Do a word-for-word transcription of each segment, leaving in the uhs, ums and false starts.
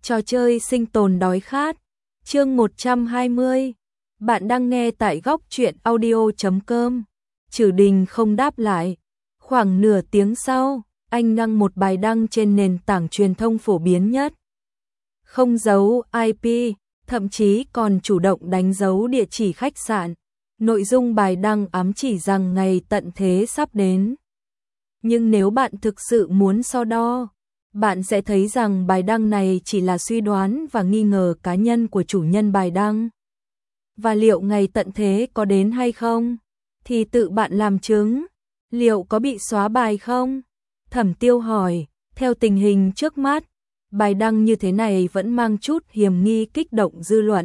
Trò chơi sinh tồn đói khát, chương một trăm hai mươi. Bạn đang nghe tại góc truyện audio chấm com. Trử Đình không đáp lại. Khoảng nửa tiếng sau, anh đăng một bài đăng trên nền tảng truyền thông phổ biến nhất. Không giấu i pê, thậm chí còn chủ động đánh dấu địa chỉ khách sạn. Nội dung bài đăng ám chỉ rằng ngày tận thế sắp đến. Nhưng nếu bạn thực sự muốn so đo, bạn sẽ thấy rằng bài đăng này chỉ là suy đoán và nghi ngờ cá nhân của chủ nhân bài đăng. Và liệu ngày tận thế có đến hay không? Thì tự bạn làm chứng. Liệu có bị xóa bài không? Thẩm Tiêu hỏi. Theo tình hình trước mắt, bài đăng như thế này vẫn mang chút hiềm nghi kích động dư luận.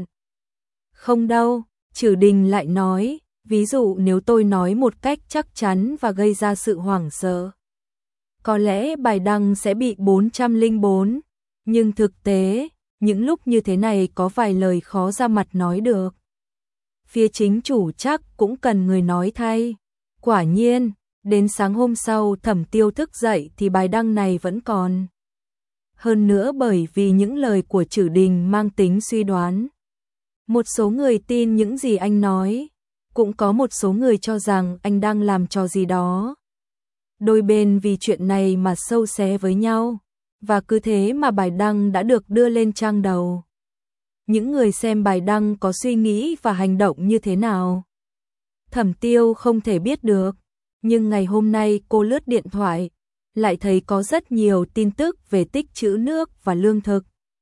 Không đâu, Trử Đình lại nói. Ví dụ nếu tôi nói một cách chắc chắn và gây ra sự hoảng sợ, có lẽ bài đăng sẽ bị bốn trăm lẻ bốn, nhưng thực tế, những lúc như thế này có vài lời khó ra mặt nói được. Phía chính chủ chắc cũng cần người nói thay. Quả nhiên, đến sáng hôm sau Thẩm Tiêu thức dậy thì bài đăng này vẫn còn. Hơn nữa bởi vì những lời của Trử Đình mang tính suy đoán. Một số người tin những gì anh nói, cũng có một số người cho rằng anh đang làm trò gì đó. Đôi bên vì chuyện này mà sâu xé với nhau, và cứ thế mà bài đăng đã được đưa lên trang đầu. Những người xem bài đăng có suy nghĩ và hành động như thế nào? Thẩm Tiêu không thể biết được, nhưng ngày hôm nay cô lướt điện thoại, lại thấy có rất nhiều tin tức về tích trữ nước và lương thực.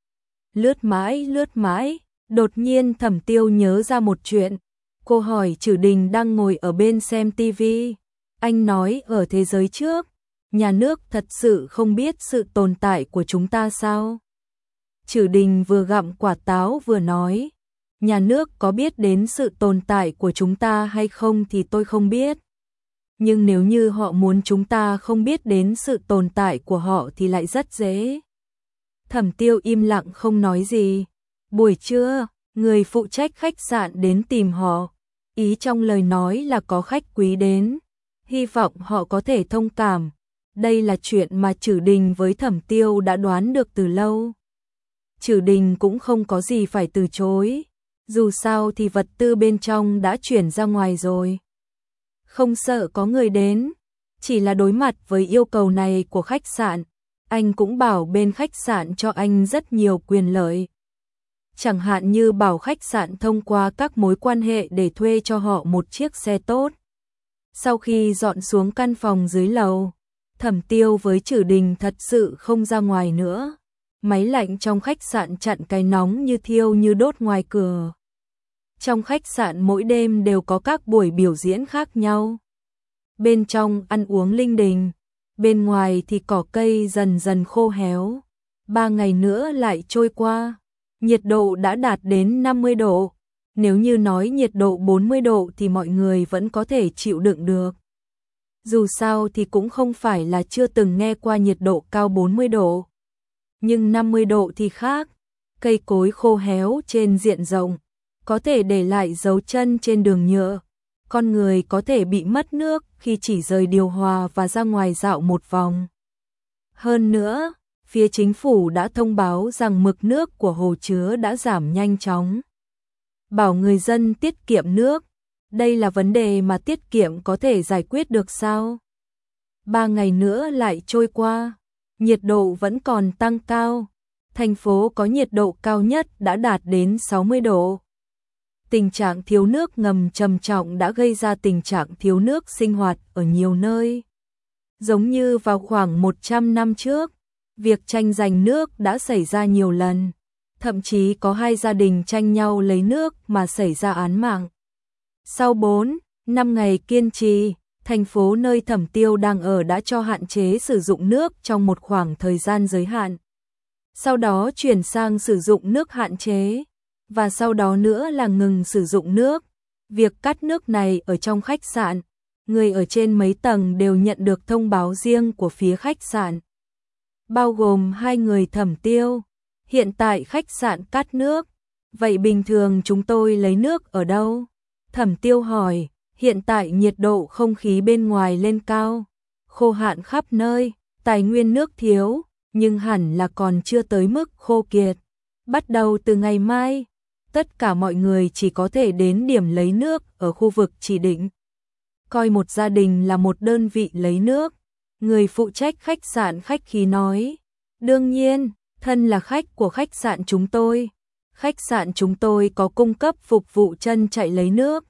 Lướt mãi, lướt mãi, đột nhiên Thẩm Tiêu nhớ ra một chuyện. Cô hỏi Trử Đình đang ngồi ở bên xem tivi. Anh nói ở thế giới trước, nhà nước thật sự không biết sự tồn tại của chúng ta sao? Trử Đình vừa gặm quả táo vừa nói, nhà nước có biết đến sự tồn tại của chúng ta hay không thì tôi không biết. Nhưng nếu như họ muốn chúng ta không biết đến sự tồn tại của họ thì lại rất dễ. Thẩm Tiêu im lặng không nói gì. Buổi trưa, người phụ trách khách sạn đến tìm họ. Ý trong lời nói là có khách quý đến. Hy vọng họ có thể thông cảm. Đây là chuyện mà Trử Đình với Thẩm Tiêu đã đoán được từ lâu. Trử Đình cũng không có gì phải từ chối. Dù sao thì vật tư bên trong đã chuyển ra ngoài rồi. Không sợ có người đến. Chỉ là đối mặt với yêu cầu này của khách sạn, anh cũng bảo bên khách sạn cho anh rất nhiều quyền lợi. Chẳng hạn như bảo khách sạn thông qua các mối quan hệ để thuê cho họ một chiếc xe tốt. Sau khi dọn xuống căn phòng dưới lầu, Thẩm Tiêu với Trử Đình thật sự không ra ngoài nữa. Máy lạnh trong khách sạn chặn cái nóng như thiêu như đốt ngoài cửa. Trong khách sạn mỗi đêm đều có các buổi biểu diễn khác nhau. Bên trong ăn uống linh đình, bên ngoài thì cỏ cây dần dần khô héo. Ba ngày nữa lại trôi qua. Nhiệt độ đã đạt đến năm mươi độ. Nếu như nói nhiệt độ bốn mươi độ thì mọi người vẫn có thể chịu đựng được. Dù sao thì cũng không phải là chưa từng nghe qua nhiệt độ cao bốn mươi độ. Nhưng năm mươi độ thì khác. Cây cối khô héo trên diện rộng, có thể để lại dấu chân trên đường nhựa. Con người có thể bị mất nước khi chỉ rời điều hòa và ra ngoài dạo một vòng. Hơn nữa, phía chính phủ đã thông báo rằng mực nước của hồ chứa đã giảm nhanh chóng. Bảo người dân tiết kiệm nước. Đây là vấn đề mà tiết kiệm có thể giải quyết được sao? Ba ngày nữa lại trôi qua. Nhiệt độ vẫn còn tăng cao. Thành phố có nhiệt độ cao nhất đã đạt đến sáu mươi độ. Tình trạng thiếu nước ngầm trầm trọng đã gây ra tình trạng thiếu nước sinh hoạt ở nhiều nơi. Giống như vào khoảng một trăm năm trước, việc tranh giành nước đã xảy ra nhiều lần. Thậm chí có hai gia đình tranh nhau lấy nước mà xảy ra án mạng. Sau bốn, năm ngày kiên trì, thành phố nơi Thẩm Tiêu đang ở đã cho hạn chế sử dụng nước trong một khoảng thời gian giới hạn. Sau đó chuyển sang sử dụng nước hạn chế, và sau đó nữa là ngừng sử dụng nước. Việc cắt nước này ở trong khách sạn, người ở trên mấy tầng đều nhận được thông báo riêng của phía khách sạn. Bao gồm hai người Thẩm Tiêu. Hiện tại khách sạn cắt nước, vậy bình thường chúng tôi lấy nước ở đâu? Thẩm Tiêu hỏi. Hiện tại nhiệt độ không khí bên ngoài lên cao, khô hạn khắp nơi, tài nguyên nước thiếu, nhưng hẳn là còn chưa tới mức khô kiệt. Bắt đầu từ ngày mai, tất cả mọi người chỉ có thể đến điểm lấy nước ở khu vực chỉ định. Coi một gia đình là một đơn vị lấy nước. Người phụ trách khách sạn khách khí nói. Đương nhiên, thân là khách của khách sạn chúng tôi. Khách sạn chúng tôi có cung cấp phục vụ chân chạy lấy nước.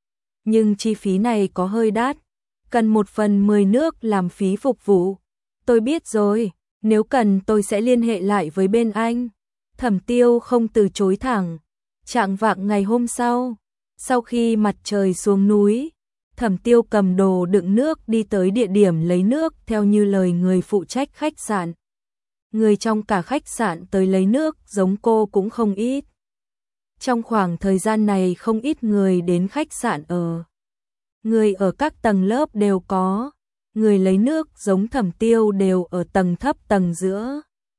Nhưng chi phí này có hơi đắt. Cần một phần mười nước làm phí phục vụ. Tôi biết rồi, nếu cần tôi sẽ liên hệ lại với bên anh. Thẩm Tiêu không từ chối thẳng. Chạng vạng ngày hôm sau, sau khi mặt trời xuống núi, Thẩm Tiêu cầm đồ đựng nước đi tới địa điểm lấy nước theo như lời người phụ trách khách sạn. Người trong cả khách sạn tới lấy nước giống cô cũng không ít. Trong khoảng thời gian này không ít người đến khách sạn ở. Người ở các tầng lớp đều có, người lấy nước giống Thẩm Tiêu đều ở tầng thấp tầng giữa.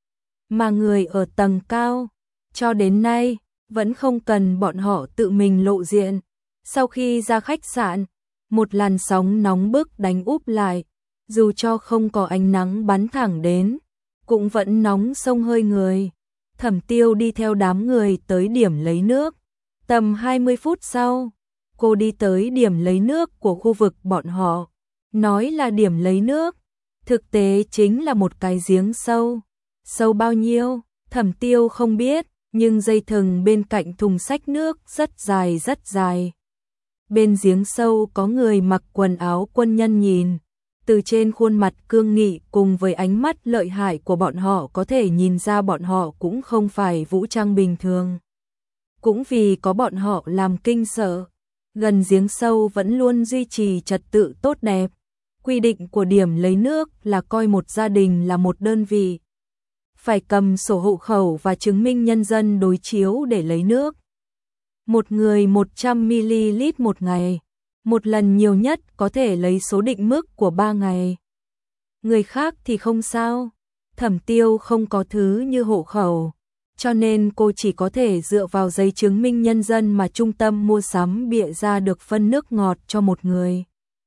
Mà người ở tầng cao, cho đến nay, vẫn không cần bọn họ tự mình lộ diện. Sau khi ra khách sạn, một làn sóng nóng bức đánh úp lại, dù cho không có ánh nắng bắn thẳng đến, cũng vẫn nóng sông hơi người. Thẩm Tiêu đi theo đám người tới điểm lấy nước. Tầm hai mươi phút sau, cô đi tới điểm lấy nước của khu vực bọn họ. Nói là điểm lấy nước, thực tế chính là một cái giếng sâu. Sâu bao nhiêu, Thẩm Tiêu không biết, nhưng dây thừng bên cạnh thùng xách nước rất dài rất dài. Bên giếng sâu có người mặc quần áo quân nhân nhìn. Từ trên khuôn mặt cương nghị cùng với ánh mắt lợi hại của bọn họ có thể nhìn ra bọn họ cũng không phải vũ trang bình thường. Cũng vì có bọn họ làm kinh sợ, gần giếng sâu vẫn luôn duy trì trật tự tốt đẹp. Quy định của điểm lấy nước là coi một gia đình là một đơn vị. Phải cầm sổ hộ khẩu và chứng minh nhân dân đối chiếu để lấy nước. Một người một trăm mi li lít một ngày. Một lần nhiều nhất có thể lấy số định mức của ba ngày. Người khác thì không sao. Thẩm Tiêu không có thứ như hộ khẩu, cho nên cô chỉ có thể dựa vào giấy chứng minh nhân dân mà trung tâm mua sắm bịa ra được phân nước ngọt cho một người.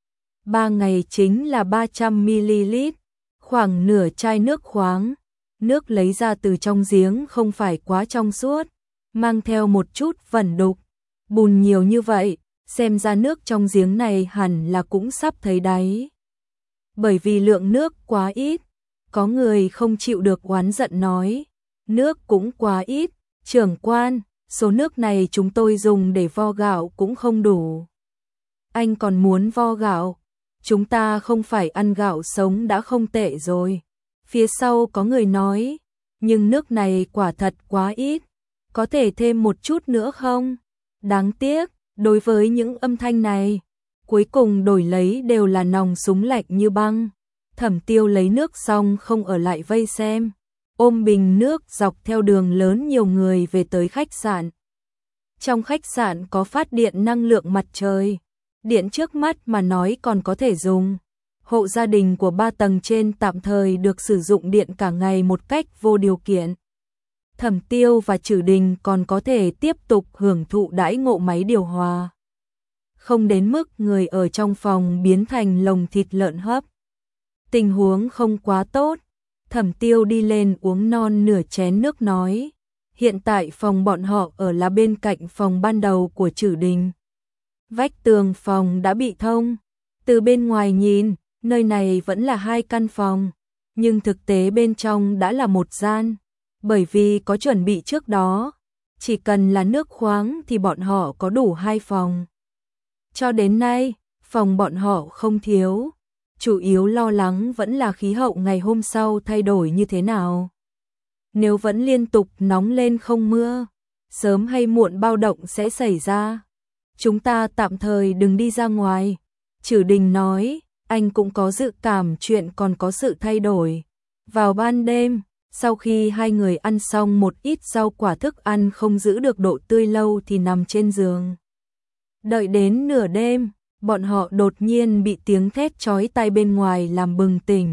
Ba ngày chính là ba trăm mi li lít, khoảng nửa chai nước khoáng. Nước lấy ra từ trong giếng không phải quá trong suốt, mang theo một chút vẩn đục. Bùn nhiều như vậy, xem ra nước trong giếng này hẳn là cũng sắp thấy đáy. Bởi vì lượng nước quá ít, có người không chịu được oán giận nói, nước cũng quá ít, trưởng quan, số nước này chúng tôi dùng để vo gạo cũng không đủ. Anh còn muốn vo gạo, chúng ta không phải ăn gạo sống đã không tệ rồi. Phía sau có người nói, nhưng nước này quả thật quá ít, có thể thêm một chút nữa không? Đáng tiếc, đối với những âm thanh này, cuối cùng đổi lấy đều là nòng súng lạnh như băng. Thẩm Tiêu lấy nước xong không ở lại vây xem, ôm bình nước dọc theo đường lớn nhiều người về tới khách sạn. Trong khách sạn có phát điện năng lượng mặt trời, điện trước mắt mà nói còn có thể dùng. Hộ gia đình của ba tầng trên tạm thời được sử dụng điện cả ngày một cách vô điều kiện. Thẩm Tiêu và Trử Đình còn có thể tiếp tục hưởng thụ đãi ngộ máy điều hòa. Không đến mức người ở trong phòng biến thành lồng thịt lợn hấp. Tình huống không quá tốt. Thẩm Tiêu đi lên uống non nửa chén nước nói. Hiện tại phòng bọn họ ở là bên cạnh phòng ban đầu của Trử Đình. Vách tường phòng đã bị thông. Từ bên ngoài nhìn, nơi này vẫn là hai căn phòng, nhưng thực tế bên trong đã là một gian, bởi vì có chuẩn bị trước đó, chỉ cần là nước khoáng thì bọn họ có đủ hai phòng. Cho đến nay, phòng bọn họ không thiếu, chủ yếu lo lắng vẫn là khí hậu ngày hôm sau thay đổi như thế nào. Nếu vẫn liên tục nóng lên không mưa, sớm hay muộn bao động sẽ xảy ra. Chúng ta tạm thời đừng đi ra ngoài, Trử Đình nói. Anh cũng có dự cảm chuyện còn có sự thay đổi. Vào ban đêm, sau khi hai người ăn xong một ít rau quả thức ăn không giữ được độ tươi lâu thì nằm trên giường. Đợi đến nửa đêm, bọn họ đột nhiên bị tiếng thét chói tai bên ngoài làm bừng tỉnh.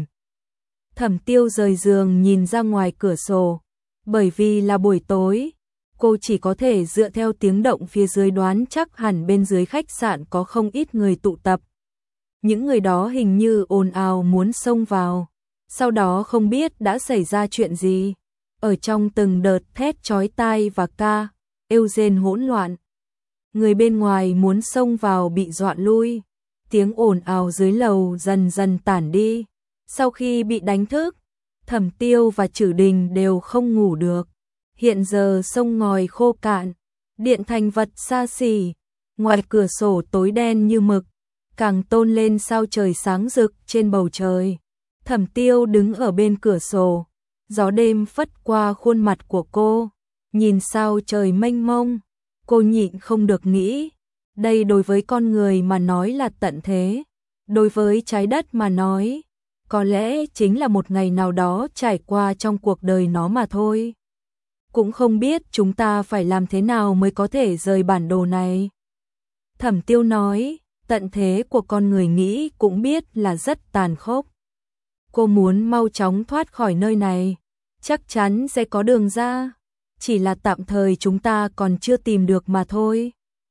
Thẩm Tiêu rời giường nhìn ra ngoài cửa sổ. Bởi vì là buổi tối, cô chỉ có thể dựa theo tiếng động phía dưới đoán chắc hẳn bên dưới khách sạn có không ít người tụ tập. Những người đó hình như ồn ào muốn xông vào, sau đó không biết đã xảy ra chuyện gì. ở trong từng đợt thét chói tai và ca, êu rên hỗn loạn. Người bên ngoài muốn xông vào bị dọa lui, tiếng ồn ào dưới lầu dần dần tản đi. Sau khi bị đánh thức, Thẩm Tiêu và Trử Đình đều không ngủ được. Hiện giờ sông ngòi khô cạn, điện thành vật xa xỉ, ngoài cửa sổ tối đen như mực, càng tôn lên sao trời sáng rực trên bầu trời. Thẩm Tiêu đứng ở bên cửa sổ, gió đêm phất qua khuôn mặt của cô, nhìn sao trời mênh mông, cô nhịn không được nghĩ, đây đối với con người mà nói là tận thế, đối với trái đất mà nói, có lẽ chính là một ngày nào đó trải qua trong cuộc đời nó mà thôi. Cũng không biết chúng ta phải làm thế nào mới có thể rời bản đồ này. Thẩm Tiêu nói, tận thế của con người nghĩ cũng biết là rất tàn khốc. Cô muốn mau chóng thoát khỏi nơi này, chắc chắn sẽ có đường ra, chỉ là tạm thời chúng ta còn chưa tìm được mà thôi.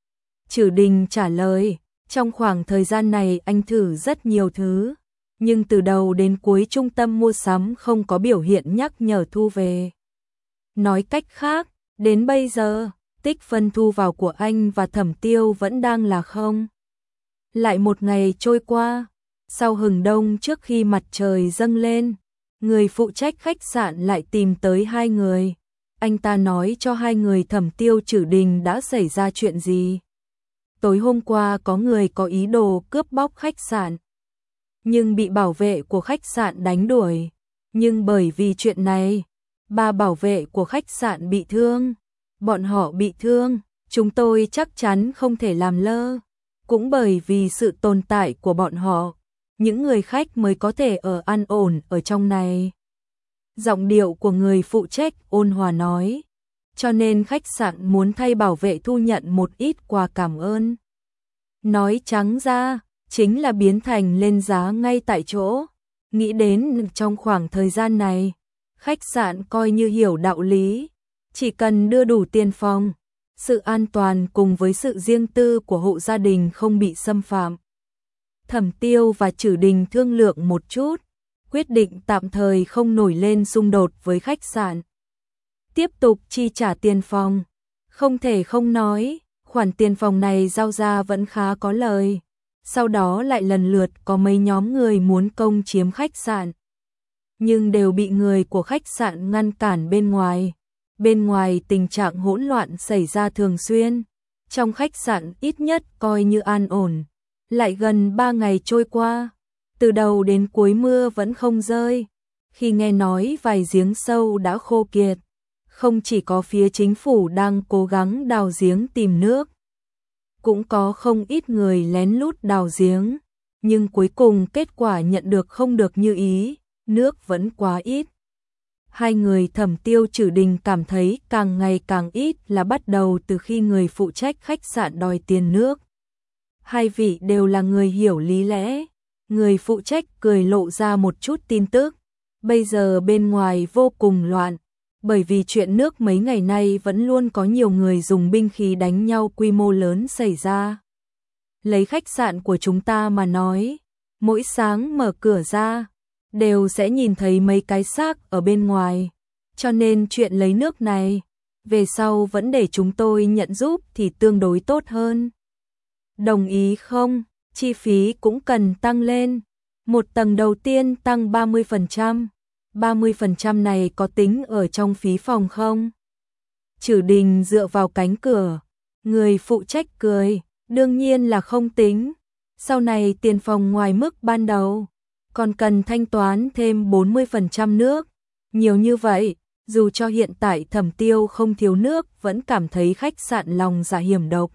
Trử Đình trả lời, trong khoảng thời gian này anh thử rất nhiều thứ, nhưng từ đầu đến cuối trung tâm mua sắm không có biểu hiện nhắc nhở thu về. Nói cách khác, đến bây giờ, tích phân thu vào của anh và Thẩm Tiêu vẫn đang là không. Lại một ngày trôi qua, sau hừng đông trước khi mặt trời dâng lên, người phụ trách khách sạn lại tìm tới hai người. Anh ta nói cho hai người Thẩm Tiêu Trử Đình đã xảy ra chuyện gì. Tối hôm qua có người có ý đồ cướp bóc khách sạn, nhưng bị bảo vệ của khách sạn đánh đuổi. Nhưng bởi vì chuyện này, ba bảo vệ của khách sạn bị thương. Bọn họ bị thương, chúng tôi chắc chắn không thể làm lơ. Cũng bởi vì sự tồn tại của bọn họ, những người khách mới có thể ở an ổn ở trong này. Giọng điệu của người phụ trách ôn hòa nói, cho nên khách sạn muốn thay bảo vệ thu nhận một ít quà cảm ơn. Nói trắng ra, chính là biến thành lên giá ngay tại chỗ. Nghĩ đến trong khoảng thời gian này, khách sạn coi như hiểu đạo lý, chỉ cần đưa đủ tiền phòng, sự an toàn cùng với sự riêng tư của hộ gia đình không bị xâm phạm. Thẩm Tiêu và Trử Đình thương lượng một chút, quyết định tạm thời không nổi lên xung đột với khách sạn. Tiếp tục chi trả tiền phòng. Không thể không nói, khoản tiền phòng này giao ra vẫn khá có lời. Sau đó lại lần lượt có mấy nhóm người muốn công chiếm khách sạn, nhưng đều bị người của khách sạn ngăn cản bên ngoài. Bên ngoài tình trạng hỗn loạn xảy ra thường xuyên, trong khách sạn ít nhất coi như an ổn. Lại gần ba ngày trôi qua, từ đầu đến cuối mưa vẫn không rơi. Khi nghe nói vài giếng sâu đã khô kiệt, không chỉ có phía chính phủ đang cố gắng đào giếng tìm nước, cũng có không ít người lén lút đào giếng, nhưng cuối cùng kết quả nhận được không được như ý, nước vẫn quá ít. Hai người Thẩm Tiêu Trử Đình cảm thấy càng ngày càng ít là bắt đầu từ khi người phụ trách khách sạn đòi tiền nước. Hai vị đều là người hiểu lý lẽ, người phụ trách cười lộ ra một chút tin tức. Bây giờ bên ngoài vô cùng loạn, bởi vì chuyện nước mấy ngày nay vẫn luôn có nhiều người dùng binh khí đánh nhau quy mô lớn xảy ra. Lấy khách sạn của chúng ta mà nói, mỗi sáng mở cửa ra, đều sẽ nhìn thấy mấy cái xác ở bên ngoài, cho nên chuyện lấy nước này, về sau vẫn để chúng tôi nhận giúp thì tương đối tốt hơn. Đồng ý không? Chi phí cũng cần tăng lên. Một tầng đầu tiên tăng ba mươi phần trăm. ba mươi phần trăm này có tính ở trong phí phòng không? Trử Đình dựa vào cánh cửa. Người phụ trách cười. Đương nhiên là không tính. Sau này tiền phòng ngoài mức ban đầu, còn cần thanh toán thêm bốn mươi phần trăm nước. Nhiều như vậy, dù cho hiện tại Thẩm Tiêu không thiếu nước vẫn cảm thấy khách sạn lòng dạ hiểm độc.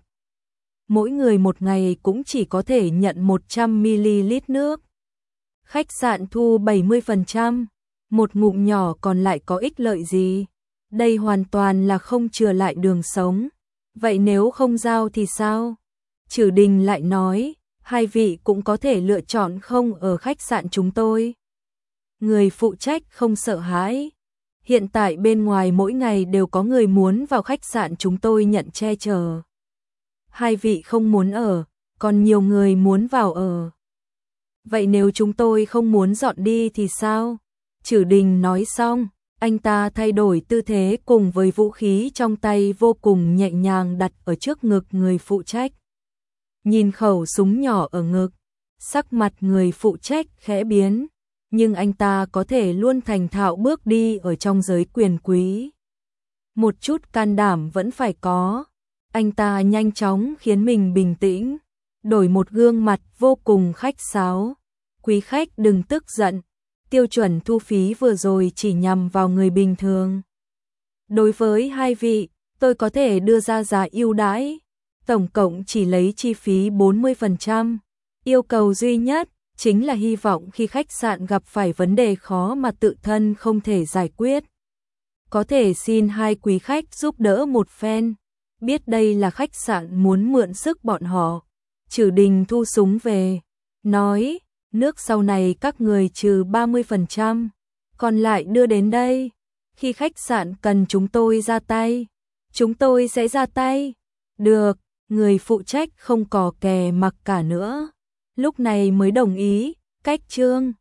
Mỗi người một ngày cũng chỉ có thể nhận một trăm mi li lít nước. Khách sạn thu bảy mươi phần trăm, một ngụm nhỏ còn lại có ích lợi gì? Đây hoàn toàn là không chừa lại đường sống. Vậy nếu không giao thì sao? Trử Đình lại nói, hai vị cũng có thể lựa chọn không ở khách sạn chúng tôi. Người phụ trách không sợ hãi. Hiện tại bên ngoài mỗi ngày đều có người muốn vào khách sạn chúng tôi nhận che chở. Hai vị không muốn ở, còn nhiều người muốn vào ở. Vậy nếu chúng tôi không muốn dọn đi thì sao? Trử Đình nói xong, Anh ta thay đổi tư thế cùng với vũ khí trong tay vô cùng nhẹ nhàng đặt ở trước ngực người phụ trách. Nhìn khẩu súng nhỏ ở ngực, sắc mặt người phụ trách khẽ biến, nhưng anh ta có thể luôn thành thạo bước đi ở trong giới quyền quý. Một chút can đảm vẫn phải có. Anh ta nhanh chóng khiến mình bình tĩnh, đổi một gương mặt vô cùng khách sáo. Quý khách đừng tức giận, tiêu chuẩn thu phí vừa rồi chỉ nhằm vào người bình thường. Đối với hai vị, tôi có thể đưa ra giá ưu đãi, tổng cộng chỉ lấy chi phí bốn mươi phần trăm. Yêu cầu duy nhất chính là hy vọng khi khách sạn gặp phải vấn đề khó mà tự thân không thể giải quyết, có thể xin hai quý khách giúp đỡ một phen. Biết đây là khách sạn muốn mượn sức bọn họ, Trử Đình thu súng về, nói, nước sau này các người trừ ba mươi phần trăm, còn lại đưa đến đây. Khi khách sạn cần chúng tôi ra tay, chúng tôi sẽ ra tay. Được, người phụ trách không cò kè mặc cả nữa, lúc này mới đồng ý. Cách chương